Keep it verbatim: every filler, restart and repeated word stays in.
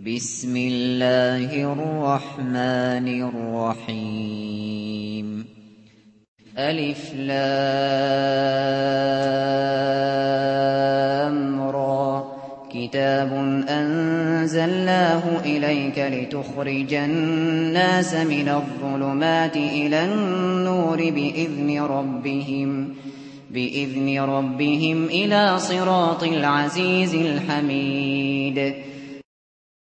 بسم الله الرحمن الرحيم ألف لام را كتاب أنزلناه إليك لتخرج الناس من الظلمات إلى النور بإذن ربهم بإذن ربهم إلى صراط العزيز الحميد